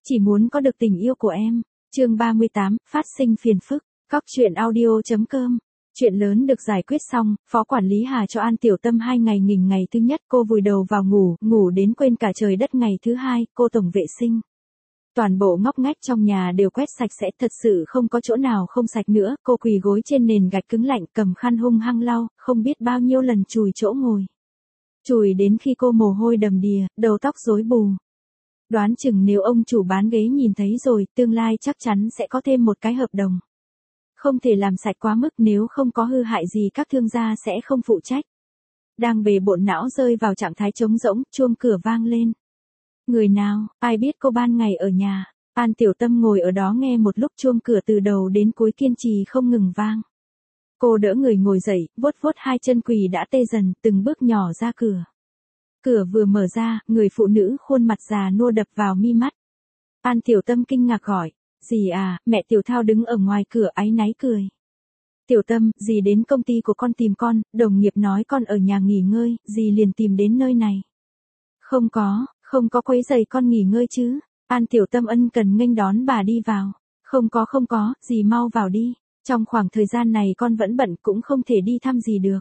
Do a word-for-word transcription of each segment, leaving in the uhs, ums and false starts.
Chỉ muốn có được tình yêu của em. Chương ba mươi tám, phát sinh phiền phức. Cóc truyện audio chấm com. Chuyện lớn được giải quyết xong, Phó Quản lý Hà cho An Tiểu Tâm hai ngày nghỉ. Ngày thứ nhất cô vùi đầu vào ngủ, ngủ đến quên cả trời đất. Ngày thứ hai, cô tổng vệ sinh. Toàn bộ ngóc ngách trong nhà đều quét sạch sẽ, thật sự không có chỗ nào không sạch nữa. Cô quỳ gối trên nền gạch cứng lạnh, cầm khăn hung hăng lau, không biết bao nhiêu lần chùi chỗ ngồi. Chùi đến khi cô mồ hôi đầm đìa, đầu tóc rối bù. Đoán chừng nếu ông chủ bán ghế nhìn thấy rồi, tương lai chắc chắn sẽ có thêm một cái hợp đồng. Không thể làm sạch quá mức, nếu không có hư hại gì các thương gia sẽ không phụ trách. Đang bề bộn não rơi vào trạng thái trống rỗng, chuông cửa vang lên. Người nào, ai biết cô ban ngày ở nhà. An Tiểu Tâm ngồi ở đó nghe một lúc chuông cửa từ đầu đến cuối kiên trì không ngừng vang. Cô đỡ người ngồi dậy, vuốt vuốt hai chân quỳ đã tê dần, từng bước nhỏ ra cửa. Cửa vừa mở ra, người phụ nữ khuôn mặt già nua đập vào mi mắt. An Tiểu Tâm kinh ngạc gọi, dì à? Mẹ Tiểu Thao đứng ở ngoài cửa áy náy cười. Tiểu Tâm, dì đến công ty của con tìm con, đồng nghiệp nói con ở nhà nghỉ ngơi, dì liền tìm đến nơi này. Không có, không có quấy rầy con nghỉ ngơi chứ? An Tiểu Tâm ân cần nghênh đón bà đi vào. Không có không có, dì mau vào đi. Trong khoảng thời gian này con vẫn bận cũng không thể đi thăm dì được.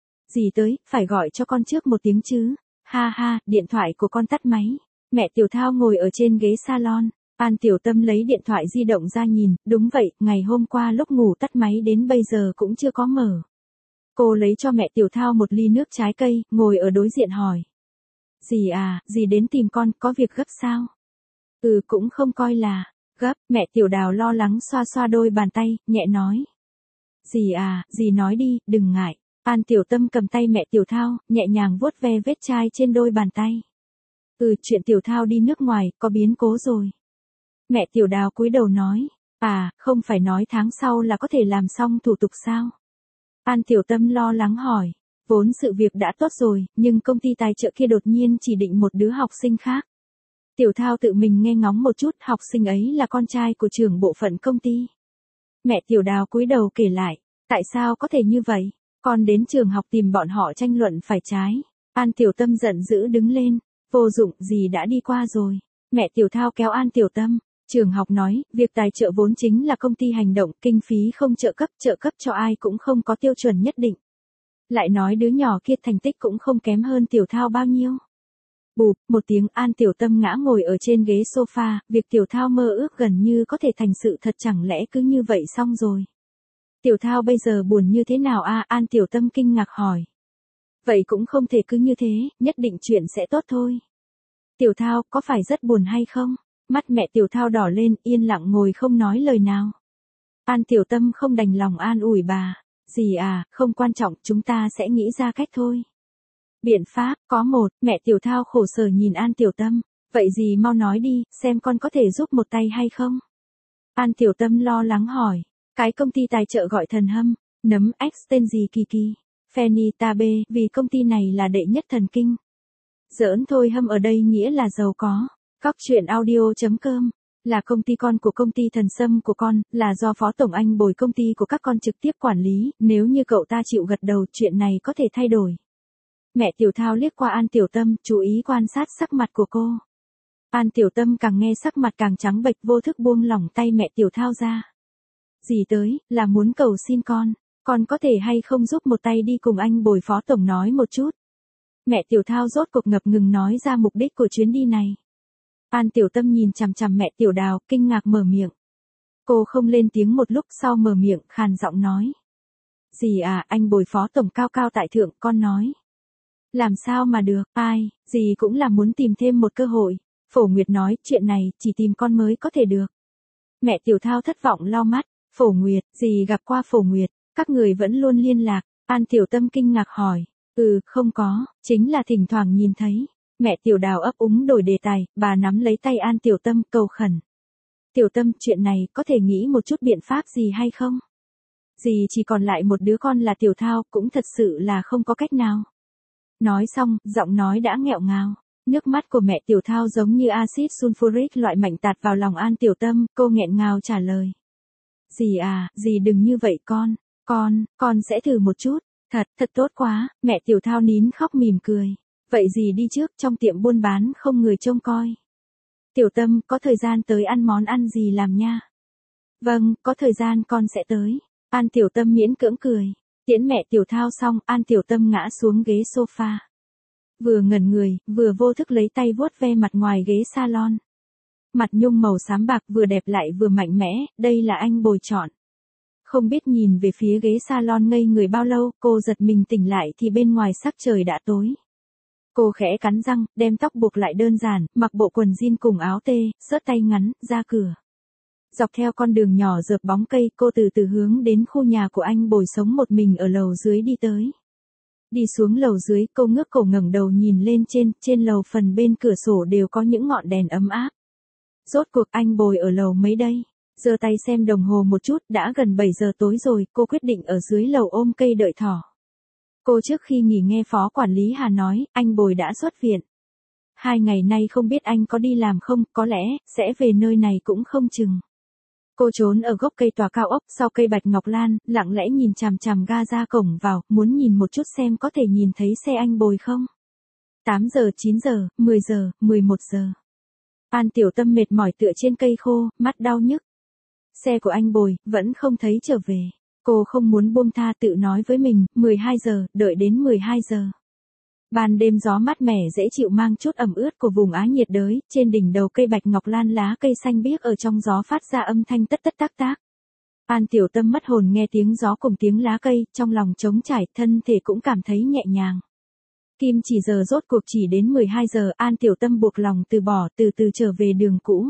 Dì tới, phải gọi cho con trước một tiếng chứ. Ha ha, điện thoại của con tắt máy. Mẹ Tiểu Thao ngồi ở trên ghế salon. An Tiểu Tâm lấy điện thoại di động ra nhìn, đúng vậy, ngày hôm qua lúc ngủ tắt máy đến bây giờ cũng chưa có mở. Cô lấy cho mẹ Tiểu Thao một ly nước trái cây, ngồi ở đối diện hỏi. Dì à, dì đến tìm con, có việc gấp sao? Ừ, cũng không coi là gấp. Mẹ Tiểu Đào lo lắng xoa xoa đôi bàn tay, nhẹ nói. Dì à, dì nói đi, đừng ngại. An Tiểu Tâm cầm tay mẹ Tiểu Thao, nhẹ nhàng vuốt ve vết chai trên đôi bàn tay. Ừ, chuyện Tiểu Thao đi nước ngoài, có biến cố rồi. Mẹ Tiểu Đào cúi đầu nói. À, không phải nói tháng sau là có thể làm xong thủ tục sao? An Tiểu Tâm lo lắng hỏi. Vốn sự việc đã tốt rồi, nhưng công ty tài trợ kia đột nhiên chỉ định một đứa học sinh khác. Tiểu Thao tự mình nghe ngóng một chút, học sinh ấy là con trai của trưởng bộ phận công ty. Mẹ Tiểu Đào cúi đầu kể lại. Tại sao có thể như vậy? Con đến trường học tìm bọn họ tranh luận phải trái. An Tiểu Tâm giận dữ đứng lên. Vô dụng, gì đã đi qua rồi. Mẹ Tiểu Thao kéo An Tiểu Tâm. Trường học nói, việc tài trợ vốn chính là công ty hành động, kinh phí không trợ cấp, trợ cấp cho ai cũng không có tiêu chuẩn nhất định. Lại nói đứa nhỏ kia thành tích cũng không kém hơn Tiểu Thao bao nhiêu. Bụp, một tiếng. An Tiểu Tâm ngã ngồi ở trên ghế sofa, việc Tiểu Thao mơ ước gần như có thể thành sự thật, chẳng lẽ cứ như vậy xong rồi. Tiểu Thao bây giờ buồn như thế nào a? À, An Tiểu Tâm kinh ngạc hỏi. Vậy cũng không thể cứ như thế, nhất định chuyện sẽ tốt thôi. Tiểu Thao, có phải rất buồn hay không? Mắt mẹ Tiểu Thao đỏ lên, yên lặng ngồi không nói lời nào. An Tiểu Tâm không đành lòng an ủi bà. Dì à, không quan trọng, chúng ta sẽ nghĩ ra cách thôi. Biện pháp, có một. Mẹ Tiểu Thao khổ sở nhìn An Tiểu Tâm. Vậy dì mau nói đi, xem con có thể giúp một tay hay không? An Tiểu Tâm lo lắng hỏi. Cái công ty tài trợ gọi thần hâm, nấm X tên gì kỳ kỳ. Phenitabe, vì công ty này là đệ nhất thần kinh. Giỡn thôi, hâm ở đây nghĩa là giàu có. Cóc truyện audio chấm com. Là công ty con của công ty thần sâm của con, là do Phó Tổng Anh Bồi công ty của các con trực tiếp quản lý, nếu như cậu ta chịu gật đầu, chuyện này có thể thay đổi. Mẹ Tiểu Thao liếc qua An Tiểu Tâm, chú ý quan sát sắc mặt của cô. An Tiểu Tâm càng nghe sắc mặt càng trắng bệch, vô thức buông lỏng tay mẹ Tiểu Thao ra. Dì tới, là muốn cầu xin con, con có thể hay không giúp một tay đi cùng anh Bồi Phó Tổng nói một chút. Mẹ Tiểu Thao rốt cuộc ngập ngừng nói ra mục đích của chuyến đi này. An Tiểu Tâm nhìn chằm chằm mẹ Tiểu Đào, kinh ngạc mở miệng. Cô không lên tiếng một lúc sau mở miệng, khàn giọng nói. Dì à, anh Bồi Phó Tổng cao cao tại thượng, con nói. Làm sao mà được, ai, dì cũng là muốn tìm thêm một cơ hội. Phổ Nguyệt nói, chuyện này, chỉ tìm con mới có thể được. Mẹ Tiểu Thao thất vọng lau mắt. Phổ Nguyệt, dì gặp qua Phổ Nguyệt, các người vẫn luôn liên lạc. An Tiểu Tâm kinh ngạc hỏi. Ừ, không có, chính là thỉnh thoảng nhìn thấy. Mẹ Tiểu Đào ấp úng đổi đề tài, bà nắm lấy tay An Tiểu Tâm, cầu khẩn. Tiểu Tâm, chuyện này, có thể nghĩ một chút biện pháp gì hay không? Dì chỉ còn lại một đứa con là Tiểu Thao, cũng thật sự là không có cách nào. Nói xong, giọng nói đã nghẹo ngào. Nước mắt của mẹ Tiểu Thao giống như axit sulfuric loại mạnh tạt vào lòng An Tiểu Tâm, cô nghẹn ngào trả lời. Dì à, dì đừng như vậy con, con, con sẽ thử một chút, thật, thật tốt quá. Mẹ Tiểu Thao nín khóc mỉm cười. Vậy dì đi trước, trong tiệm buôn bán không người trông coi. Tiểu Tâm, có thời gian tới ăn món ăn gì làm nha. Vâng, có thời gian con sẽ tới. An Tiểu Tâm miễn cưỡng cười. Tiễn mẹ Tiểu Thao xong, An Tiểu Tâm ngã xuống ghế sofa. Vừa ngẩn người, vừa vô thức lấy tay vuốt ve mặt ngoài ghế salon. Mặt nhung màu xám bạc vừa đẹp lại vừa mạnh mẽ, đây là anh Bồi chọn. Không biết nhìn về phía ghế salon ngây người bao lâu, cô giật mình tỉnh lại thì bên ngoài sắc trời đã tối. Cô khẽ cắn răng, đem tóc buộc lại đơn giản, mặc bộ quần jean cùng áo tê, xớt tay ngắn, ra cửa. Dọc theo con đường nhỏ rợp bóng cây, cô từ từ hướng đến khu nhà của anh Bồi sống một mình ở lầu dưới đi tới. Đi xuống lầu dưới, cô ngước cổ ngẩng đầu nhìn lên trên, trên lầu phần bên cửa sổ đều có những ngọn đèn ấm áp. Rốt cuộc anh Bồi ở lầu mấy đây? Giơ tay xem đồng hồ một chút, đã gần bảy giờ tối rồi, cô quyết định ở dưới lầu ôm cây đợi thỏ. Cô trước khi nghỉ nghe phó quản lý Hà nói, anh Bồi đã xuất viện. Hai ngày nay không biết anh có đi làm không, có lẽ, sẽ về nơi này cũng không chừng. Cô trốn ở gốc cây tòa cao ốc sau cây bạch ngọc lan, lặng lẽ nhìn chằm chằm ga ra cổng vào, muốn nhìn một chút xem có thể nhìn thấy xe anh Bồi không. tám giờ, chín giờ, mười giờ, mười một giờ. An Tiểu Tâm mệt mỏi tựa trên cây khô, mắt đau nhức. Xe của anh Bồi, vẫn không thấy trở về. Cô không muốn buông tha tự nói với mình, mười hai giờ, đợi đến mười hai giờ. Ban đêm gió mát mẻ dễ chịu mang chút ẩm ướt của vùng Á nhiệt đới, trên đỉnh đầu cây bạch ngọc lan lá cây xanh biếc ở trong gió phát ra âm thanh tất tất tác tác. An Tiểu Tâm mất hồn nghe tiếng gió cùng tiếng lá cây, trong lòng trống trải, thân thể cũng cảm thấy nhẹ nhàng. Kim chỉ giờ rốt cuộc chỉ đến mười hai giờ, An Tiểu Tâm buộc lòng từ bỏ, từ từ trở về đường cũ.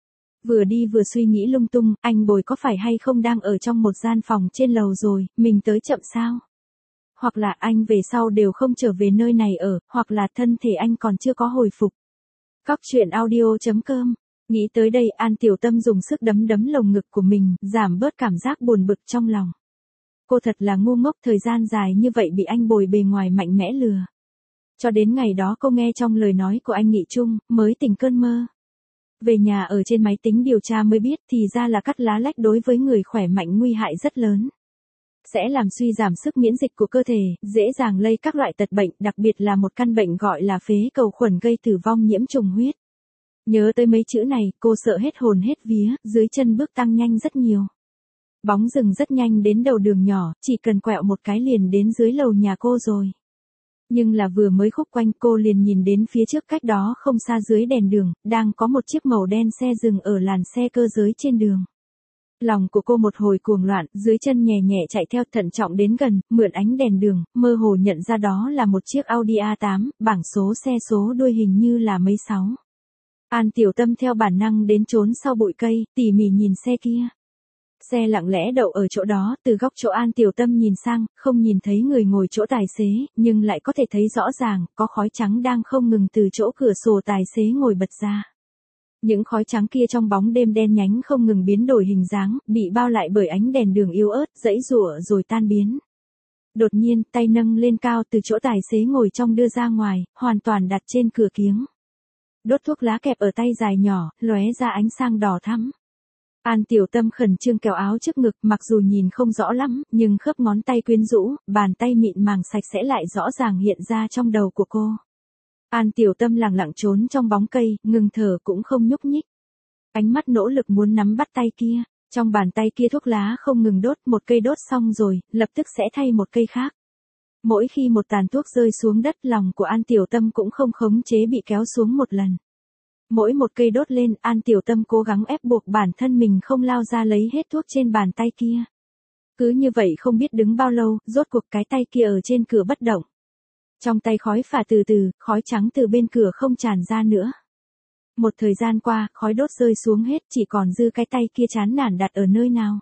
Vừa đi vừa suy nghĩ lung tung, anh Bồi có phải hay không đang ở trong một gian phòng trên lầu rồi, mình tới chậm sao? Hoặc là anh về sau đều không trở về nơi này ở, hoặc là thân thể anh còn chưa có hồi phục. Cóc truyện audio chấm com. Nghĩ tới đây, An Tiểu Tâm dùng sức đấm đấm lồng ngực của mình, giảm bớt cảm giác buồn bực trong lòng. Cô thật là ngu ngốc, thời gian dài như vậy bị anh Bồi bề ngoài mạnh mẽ lừa. Cho đến ngày đó cô nghe trong lời nói của anh Nghị Trung, mới tỉnh cơn mơ. Về nhà ở trên máy tính điều tra mới biết thì ra là cắt lá lách đối với người khỏe mạnh nguy hại rất lớn. Sẽ làm suy giảm sức miễn dịch của cơ thể, dễ dàng lây các loại tật bệnh, đặc biệt là một căn bệnh gọi là phế cầu khuẩn gây tử vong nhiễm trùng huyết. Nhớ tới mấy chữ này, cô sợ hết hồn hết vía, dưới chân bước tăng nhanh rất nhiều. Bóng rừng rất nhanh đến đầu đường nhỏ, chỉ cần quẹo một cái liền đến dưới lầu nhà cô rồi. Nhưng là vừa mới khúc quanh cô liền nhìn đến phía trước cách đó không xa dưới đèn đường, đang có một chiếc màu đen xe dừng ở làn xe cơ giới trên đường. Lòng của cô một hồi cuồng loạn, dưới chân nhẹ nhẹ chạy theo thận trọng đến gần, mượn ánh đèn đường, mơ hồ nhận ra đó là một chiếc Audi a tám, bảng số xe số đuôi hình như là mấy sáu. An Tiểu Tâm theo bản năng đến trốn sau bụi cây, tỉ mỉ nhìn xe kia. Xe lặng lẽ đậu ở chỗ đó, từ góc chỗ An Tiểu Tâm nhìn sang, không nhìn thấy người ngồi chỗ tài xế, nhưng lại có thể thấy rõ ràng, có khói trắng đang không ngừng từ chỗ cửa sổ tài xế ngồi bật ra. Những khói trắng kia trong bóng đêm đen nhánh không ngừng biến đổi hình dáng, bị bao lại bởi ánh đèn đường yếu ớt, giãy giụa rồi tan biến. Đột nhiên, tay nâng lên cao từ chỗ tài xế ngồi trong đưa ra ngoài, hoàn toàn đặt trên cửa kiếng. Đốt thuốc lá kẹp ở tay dài nhỏ, lóe ra ánh sáng đỏ thắm. An Tiểu Tâm khẩn trương kéo áo trước ngực, mặc dù nhìn không rõ lắm, nhưng khớp ngón tay quyến rũ, bàn tay mịn màng sạch sẽ lại rõ ràng hiện ra trong đầu của cô. An Tiểu Tâm lặng lặng trốn trong bóng cây, ngừng thở cũng không nhúc nhích. Ánh mắt nỗ lực muốn nắm bắt tay kia, trong bàn tay kia thuốc lá không ngừng đốt, một cây đốt xong rồi, lập tức sẽ thay một cây khác. Mỗi khi một tàn thuốc rơi xuống đất, lòng của An Tiểu Tâm cũng không khống chế bị kéo xuống một lần. Mỗi một cây đốt lên, An Tiểu Tâm cố gắng ép buộc bản thân mình không lao ra lấy hết thuốc trên bàn tay kia. Cứ như vậy không biết đứng bao lâu, rốt cuộc cái tay kia ở trên cửa bất động. Trong tay khói phả từ từ, khói trắng từ bên cửa không tràn ra nữa. Một thời gian qua, khói đốt rơi xuống hết, chỉ còn dư cái tay kia chán nản đặt ở nơi nào.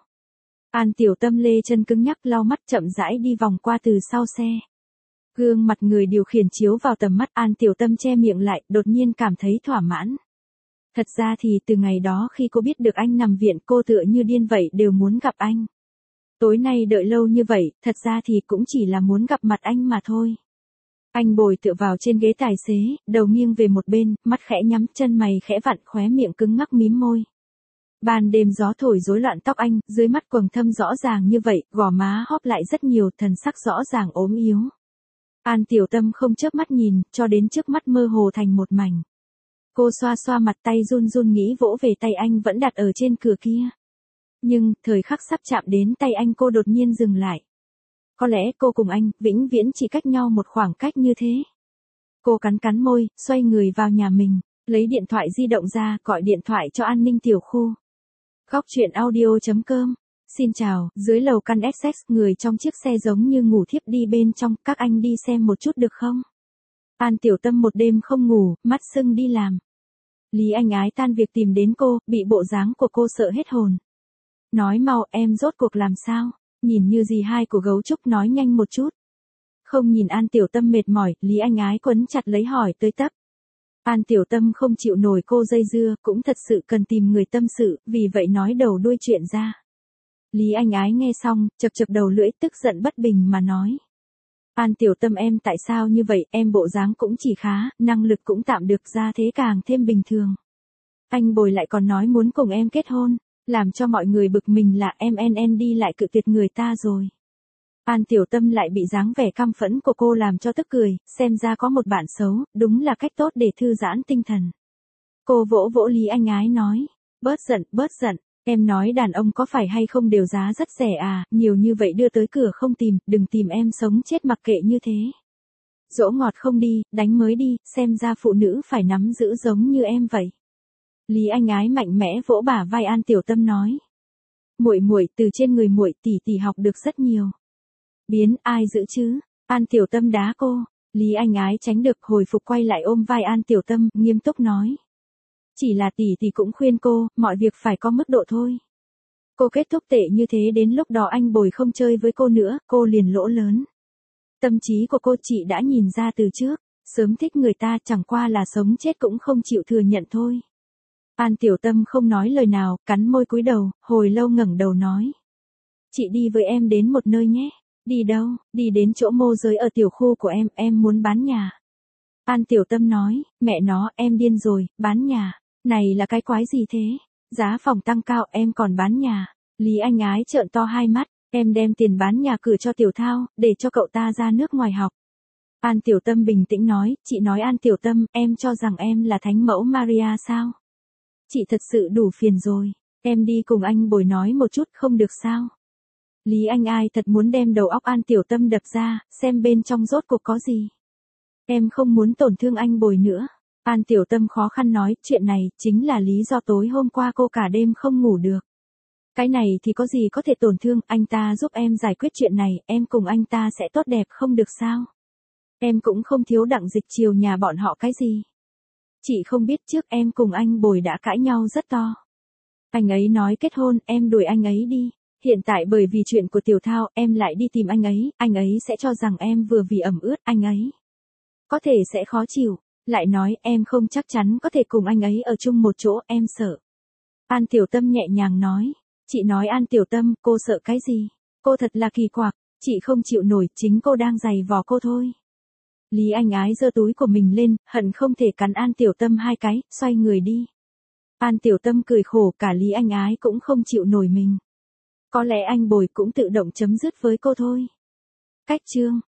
An Tiểu Tâm lê chân cứng nhắc lau mắt chậm rãi đi vòng qua từ sau xe. Gương mặt người điều khiển chiếu vào tầm mắt, An Tiểu Tâm che miệng lại, đột nhiên cảm thấy thỏa mãn. Thật ra thì từ ngày đó khi cô biết được anh nằm viện, cô tựa như điên vậy đều muốn gặp anh. Tối nay đợi lâu như vậy, thật ra thì cũng chỉ là muốn gặp mặt anh mà thôi. Anh Bồi tựa vào trên ghế tài xế, đầu nghiêng về một bên, mắt khẽ nhắm, chân mày khẽ vặn, khóe miệng cứng ngắc mím môi. Ban đêm gió thổi rối loạn tóc anh, dưới mắt quầng thâm rõ ràng như vậy, gò má hóp lại rất nhiều, thần sắc rõ ràng ốm yếu. An Tiểu Tâm không chớp mắt nhìn, cho đến trước mắt mơ hồ thành một mảnh. Cô xoa xoa mặt, tay run run nghĩ vỗ về tay anh vẫn đặt ở trên cửa kia. Nhưng, thời khắc sắp chạm đến tay anh cô đột nhiên dừng lại. Có lẽ cô cùng anh, vĩnh viễn chỉ cách nhau một khoảng cách như thế. Cô cắn cắn môi, xoay người vào nhà mình, lấy điện thoại di động ra, gọi điện thoại cho an ninh tiểu khu. Góc chuyện audio chấm com. Xin chào, dưới lầu căn ét ích, người trong chiếc xe giống như ngủ thiếp đi bên trong, các anh đi xem một chút được không? An Tiểu Tâm một đêm không ngủ, mắt sưng đi làm. Lý Anh Ái tan việc tìm đến cô, bị bộ dáng của cô sợ hết hồn. Nói mau, em rốt cuộc làm sao? Nhìn như gì hai của gấu trúc, nói nhanh một chút. Không nhìn An Tiểu Tâm mệt mỏi, Lý Anh Ái quấn chặt lấy hỏi tới tấp. An Tiểu Tâm không chịu nổi cô dây dưa, cũng thật sự cần tìm người tâm sự, vì vậy nói đầu đuôi chuyện ra. Lý Anh Ái nghe xong, chập chập đầu lưỡi, tức giận bất bình mà nói. An Tiểu Tâm em tại sao như vậy, em bộ dáng cũng chỉ khá, năng lực cũng tạm được, ra thế càng thêm bình thường. Anh Bồi lại còn nói muốn cùng em kết hôn, làm cho mọi người bực mình là em en en đi lại cự tuyệt người ta rồi. An Tiểu Tâm lại bị dáng vẻ căm phẫn của cô làm cho tức cười, xem ra có một bạn xấu, đúng là cách tốt để thư giãn tinh thần. Cô vỗ vỗ Lý Anh Ái nói, bớt giận, bớt giận, em nói đàn ông có phải hay không đều giá rất rẻ à, nhiều như vậy đưa tới cửa không tìm, đừng tìm em sống chết mặc kệ như thế. Dỗ ngọt không đi, đánh mới đi, xem ra phụ nữ phải nắm giữ giống như em vậy. Lý Anh Ái mạnh mẽ vỗ bả vai An Tiểu Tâm nói. Muội muội, từ trên người muội tỷ tỷ học được rất nhiều. Biến, ai giữ chứ? An Tiểu Tâm đá cô. Lý Anh Ái tránh được, hồi phục quay lại ôm vai An Tiểu Tâm, nghiêm túc nói. Chỉ là tỷ tỷ cũng khuyên cô, mọi việc phải có mức độ thôi. Cô kết thúc tệ như thế đến lúc đó anh Bồi không chơi với cô nữa, cô liền lỗ lớn. Tâm trí của cô chị đã nhìn ra từ trước, sớm thích người ta chẳng qua là sống chết cũng không chịu thừa nhận thôi. An Tiểu Tâm không nói lời nào, cắn môi cúi đầu, hồi lâu ngẩng đầu nói. Chị đi với em đến một nơi nhé. Đi đâu? Đi đến chỗ môi giới ở tiểu khu của em, em muốn bán nhà. An Tiểu Tâm nói, mẹ nó, em điên rồi, bán nhà. Này là cái quái gì thế? Giá phòng tăng cao, em còn bán nhà. Lý Anh Ái trợn to hai mắt, em đem tiền bán nhà cử cho Tiểu Thao, để cho cậu ta ra nước ngoài học. An Tiểu Tâm bình tĩnh nói, chị nói An Tiểu Tâm, em cho rằng em là thánh mẫu Maria sao? Chị thật sự đủ phiền rồi, em đi cùng anh Bồi nói một chút không được sao? Lý Anh Ai thật muốn đem đầu óc An Tiểu Tâm đập ra, xem bên trong rốt cuộc có gì. Em không muốn tổn thương anh Bồi nữa. An Tiểu Tâm khó khăn nói, chuyện này chính là lý do tối hôm qua cô cả đêm không ngủ được. Cái này thì có gì có thể tổn thương, anh ta giúp em giải quyết chuyện này, em cùng anh ta sẽ tốt đẹp không được sao? Em cũng không thiếu Đặng Dịch chiều nhà bọn họ cái gì. Chị không biết trước em cùng anh Bồi đã cãi nhau rất to. Anh ấy nói kết hôn, em đuổi anh ấy đi. Hiện tại bởi vì chuyện của Tiểu Thao, em lại đi tìm anh ấy, anh ấy sẽ cho rằng em vừa vì ẩm ướt, anh ấy có thể sẽ khó chịu, lại nói em không chắc chắn có thể cùng anh ấy ở chung một chỗ, em sợ. An Tiểu Tâm nhẹ nhàng nói, chị nói An Tiểu Tâm, cô sợ cái gì? Cô thật là kỳ quặc, chị không chịu nổi, chính cô đang giày vò cô thôi. Lý Anh Ái giơ túi của mình lên, hận không thể cắn An Tiểu Tâm hai cái, xoay người đi. An Tiểu Tâm cười khổ, cả Lý Anh Ái cũng không chịu nổi mình. Có lẽ anh Bồi cũng tự động chấm dứt với cô thôi. Cách chương